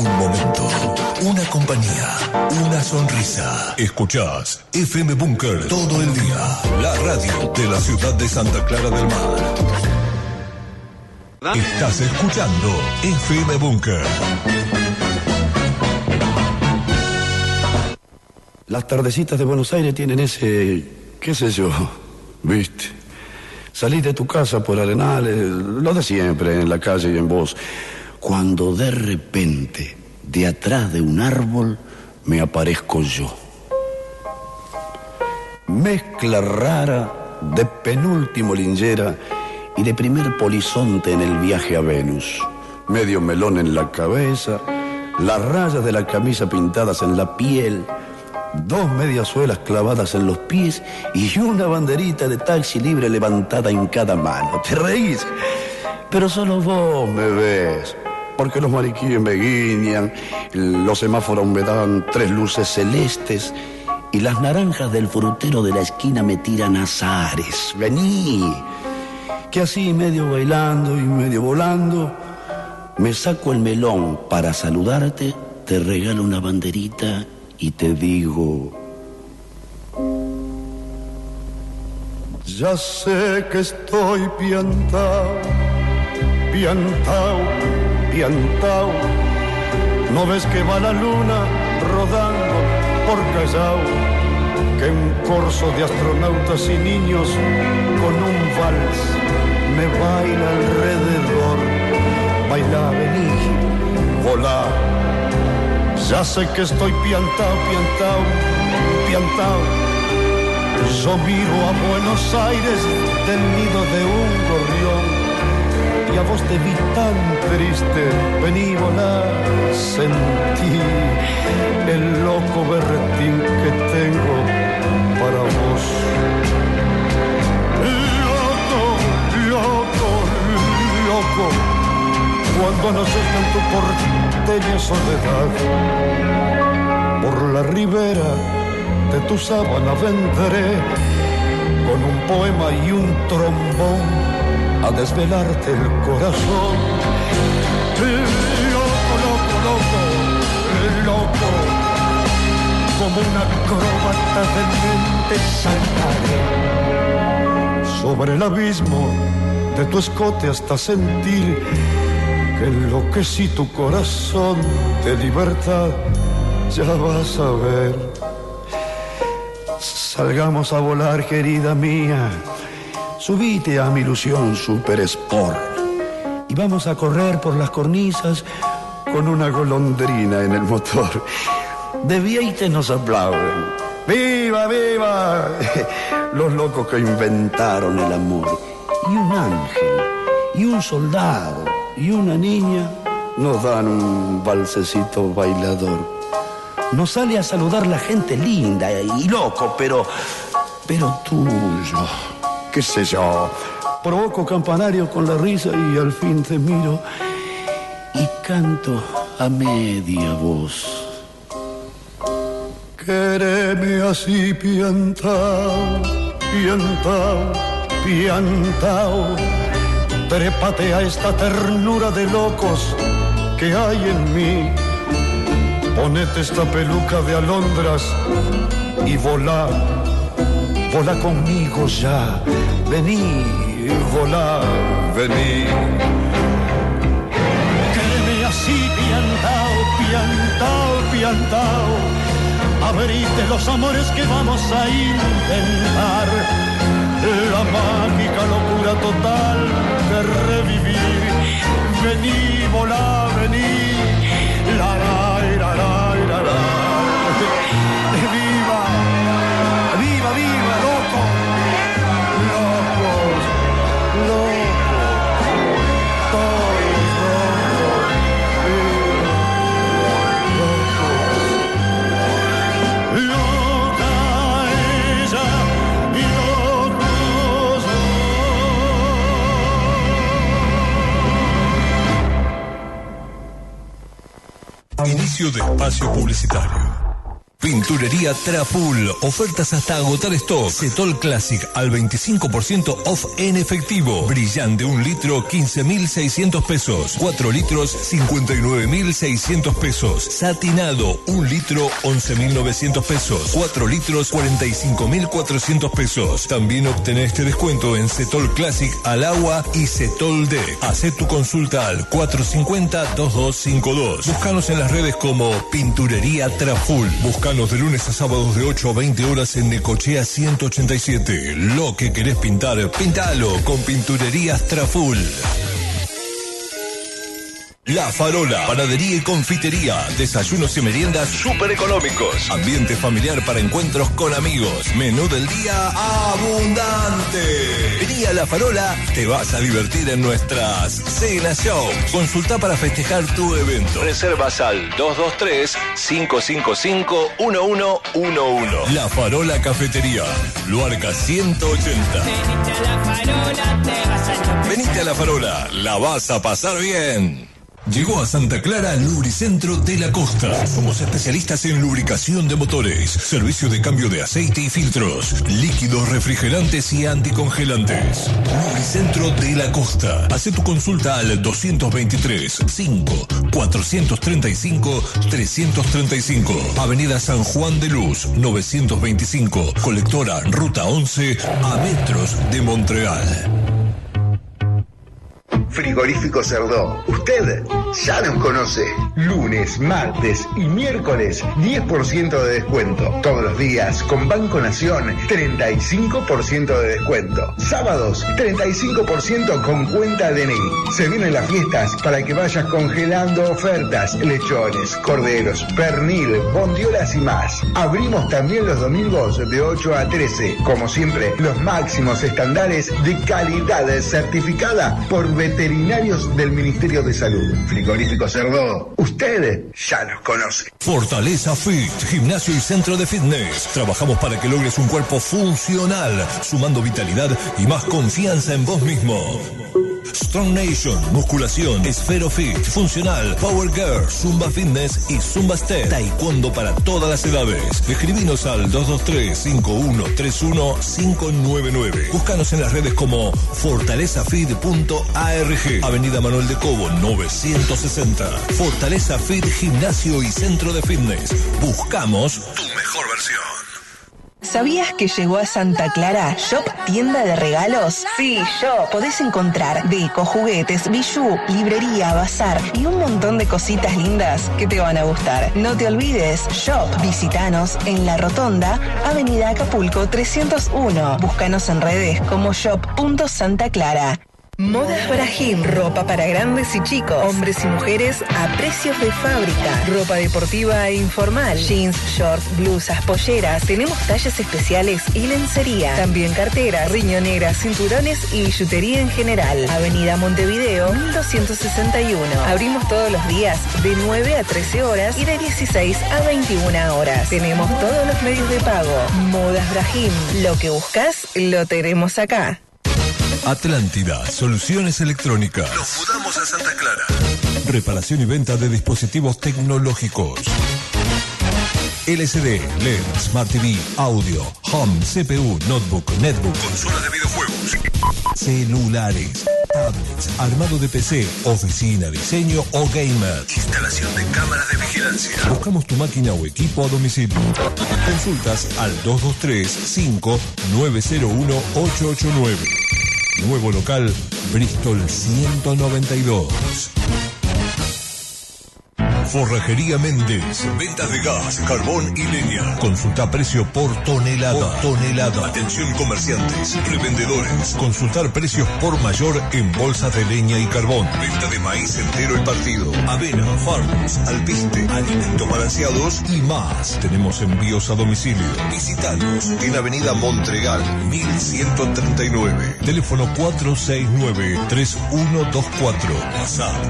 Un momento, una compañía, una sonrisa. Escuchás FM Búnker todo el día. La radio de la ciudad de Santa Clara del Mar. Estás escuchando FM Búnker. Las tardecitas de Buenos Aires tienen ese, qué sé yo, ¿viste? Salís de tu casa por Arenales, lo de siempre, en la calle y en voz. Cuando de repente, de atrás de un árbol, me aparezco yo. Mezcla rara de penúltimo linchera y de primer polizonte en el viaje a Venus. Medio melón en la cabeza, las rayas de la camisa pintadas en la piel, 2 mediasuelas clavadas en los pies y una banderita de taxi libre levantada en cada mano. ¿Te reís? Pero solo vos me ves, porque los mariquíes me guiñan, los semáforos me dan 3 luces celestes y las naranjas del frutero de la esquina me tiran azares. Vení, que así medio bailando y medio volando, me saco el melón para saludarte, te regalo una banderita y te digo: ya sé que estoy piantao, piantao, piantao. ¿No ves que va la luna rodando por Callao? Que un corso de astronautas y niños con un vals me baila alrededor. Baila, vení, volá. Ya sé que estoy piantao, piantao, piantao. Yo miro a Buenos Aires del nido de un gorrión y a vos te vi tan triste. Vení, volá, sentí el loco berretín que tengo para vos. Loco, loco, loco, cuando naces en tu porteña soledad, por la ribera de tu sábana vendré con un poema y un trombón a desvelarte el corazón. Loco, loco, loco, loco, como un acróbata de mente saltaré sobre el abismo de tu escote hasta sentir que enloquecí tu corazón de libertad. Ya vas a ver. Salgamos a volar, querida mía. Subite a mi ilusión Super Sport y vamos a correr por las cornisas con una golondrina en el motor. De Vieite nos aplauden. ¡Viva, viva! Los locos que inventaron el amor. Y un ángel, y un soldado, y una niña nos dan un valsecito bailador. Nos sale a saludar la gente linda y loco, pero tuyo. ¿Qué sé yo? Provoco campanario con la risa y al fin te miro y canto a media voz. Quéreme así, piantao, piantao, piantao. Trépate a esta ternura de locos que hay en mí. Ponete esta peluca de alondras y volá, volá conmigo ya. Vení, volá, vení. Quéreme así, piantao, piantao, piantao. Abrite los amores que vamos a intentar. La mágica locura total de revivir. Vení, volá, vení. La, la, la, la, la, la. ¡Viva! ¡Viva, viva, loco! ¡Locos! ¡Locos! ¡Todos locos! ¡Locos! ¡Loca ella y locos! Inicio de espacio publicitario. Pinturería Traful. Ofertas hasta agotar stock. Setol Classic al 25% off en efectivo. Brillante 1 litro, 15.600 pesos. 4 litros, 59.600 pesos. Satinado 1 litro, 11.900 pesos. 4 litros, 45.400 pesos. También obtenés este descuento en Setol Classic al agua y Setol D. Hacé tu consulta al 450-2252. Búscanos en las redes como Pinturería Traful. Búscanos de lunes a sábados de 8 a 20 horas en Necochea 187. Lo que querés pintar, pintalo con Pinturerías Traful. La Farola, panadería y confitería, desayunos y meriendas súper económicos, ambiente familiar para encuentros con amigos, menú del día abundante. Vení a La Farola, te vas a divertir en nuestras Cena Show. Consulta para festejar tu evento. Reservas al 223-555-1111. La Farola Cafetería, Luarca 180. Venite a La Farola, la vas a pasar bien. Llegó a Santa Clara Lubricentro de la Costa. Somos especialistas en lubricación de motores, servicio de cambio de aceite y filtros, líquidos refrigerantes y anticongelantes. Lubricentro de la Costa. Hacé tu consulta al 223-5-435-335. Avenida San Juan de Luz, 925. Colectora Ruta 11, a metros de Montreal. Frigorífico Cerdó. Usted ya nos conoce. Lunes, martes y miércoles, 10% de descuento. Todos los días, con Banco Nación, 35% de descuento. Sábados, 35% con cuenta DNI. Se vienen las fiestas para que vayas congelando ofertas. Lechones, corderos, pernil, bondiolas y más. Abrimos también los domingos de 8 a 13. Como siempre, los máximos estándares de calidad certificada por veterinarios del Ministerio de Salud. Frigorífico Cerdó, usted ya nos conoce. Fortaleza Fit, gimnasio y centro de fitness. Trabajamos para que logres un cuerpo funcional, sumando vitalidad y más confianza en vos mismo. Strong Nation, musculación, Esfero Fit, funcional, Power Girl, Zumba Fitness y Zumba Step. Taekwondo para todas las edades. Escribinos al 223-5131-599. Búscanos en las redes como fortalezafit.org. Avenida Manuel de Cobo, 960. Fortaleza Fit, gimnasio y centro de fitness. Buscamos tu mejor versión. ¿Sabías que llegó a Santa Clara Shop, tienda de regalos? Sí, Shop. Podés encontrar deco, juguetes, bijú, librería, bazar y un montón de cositas lindas que te van a gustar. No te olvides, Shop. Visítanos en La Rotonda, Avenida Acapulco 301. Búscanos en redes como shop.santaclara. Modas Brahim, ropa para grandes y chicos, hombres y mujeres a precios de fábrica, ropa deportiva e informal, jeans, shorts, blusas, polleras, tenemos talles especiales y lencería, también carteras, riñoneras, cinturones y billutería en general. Avenida Montevideo, 1261. Abrimos todos los días de 9 a 13 horas y de 16 a 21 horas. Tenemos todos los medios de pago. Modas Brahim, lo que buscas lo tenemos acá. Atlántida, soluciones electrónicas. Nos mudamos a Santa Clara. Reparación y venta de dispositivos tecnológicos. LCD, LED, Smart TV, audio, home, CPU, notebook, netbook, consolas de videojuegos, celulares, tablets, armado de PC, oficina, diseño o gamer, instalación de cámaras de vigilancia. Buscamos tu máquina o equipo a domicilio. Consultas al 223-5901-889. Nuevo local, Bristol 192. Forrajería Méndez, ventas de gas, carbón y leña. Consulta precio por tonelada. Atención comerciantes, revendedores. Consultar precios por mayor en bolsas de leña y carbón. Venta de maíz entero y partido. Avena, fardos, alpiste, alimentos balanceados y más. Tenemos envíos a domicilio. Visítanos en Avenida Montreal, 1139. Teléfono 469-3124. WhatsApp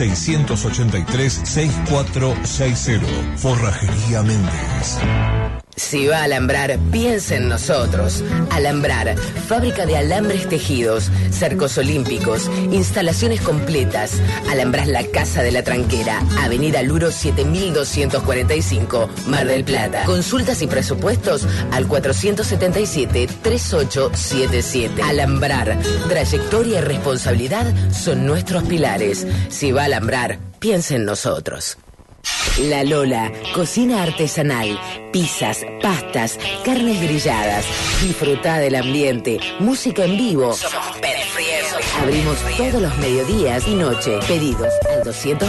223-683-6460. Forrajería Méndez. Si va a alambrar, piensa en nosotros. Alambrar, fábrica de alambres tejidos, cercos olímpicos, instalaciones completas. Alambrás la Casa de la Tranquera, Avenida Luro 7245, Mar del Plata. Consultas y presupuestos al 477-3877. Alambrar, trayectoria y responsabilidad son nuestros pilares. Si va a alambrar, piensa en nosotros. La Lola, cocina artesanal, pizzas, pastas, carnes grilladas. Disfruta del ambiente, música en vivo. Somos Pérez Friero. Abrimos todos los mediodías y noche. Pedidos al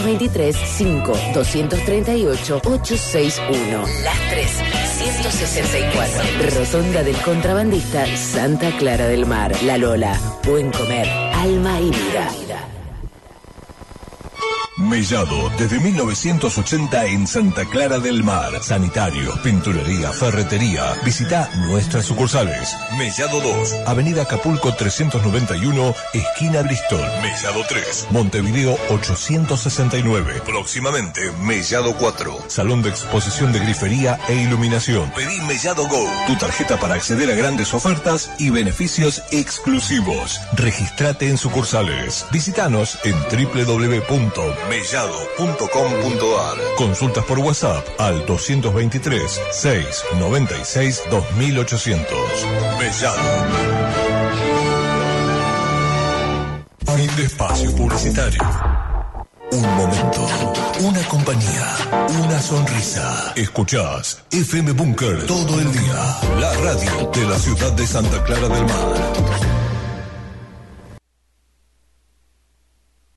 223-5-238-861. Las 3-164. Rotonda del Contrabandista, Santa Clara del Mar. La Lola, buen comer, alma y vida. Mellado, desde 1980 en Santa Clara del Mar. Sanitarios, pinturería, ferretería. Visita nuestras sucursales. Mellado 2, Avenida Acapulco 391, esquina Bristol. Mellado 3, Montevideo 869. Próximamente, Mellado 4, Salón de exposición de grifería e iluminación. Pedí Mellado Go, tu tarjeta para acceder a grandes ofertas y beneficios exclusivos. Registrate en sucursales. Visítanos en www.mellado.com.ar. Consultas por WhatsApp al 223-696-2800. Mellado. Fin de espacio publicitario. Un momento, una compañía, una sonrisa. Escuchás FM Búnker todo el día. La radio de la ciudad de Santa Clara del Mar.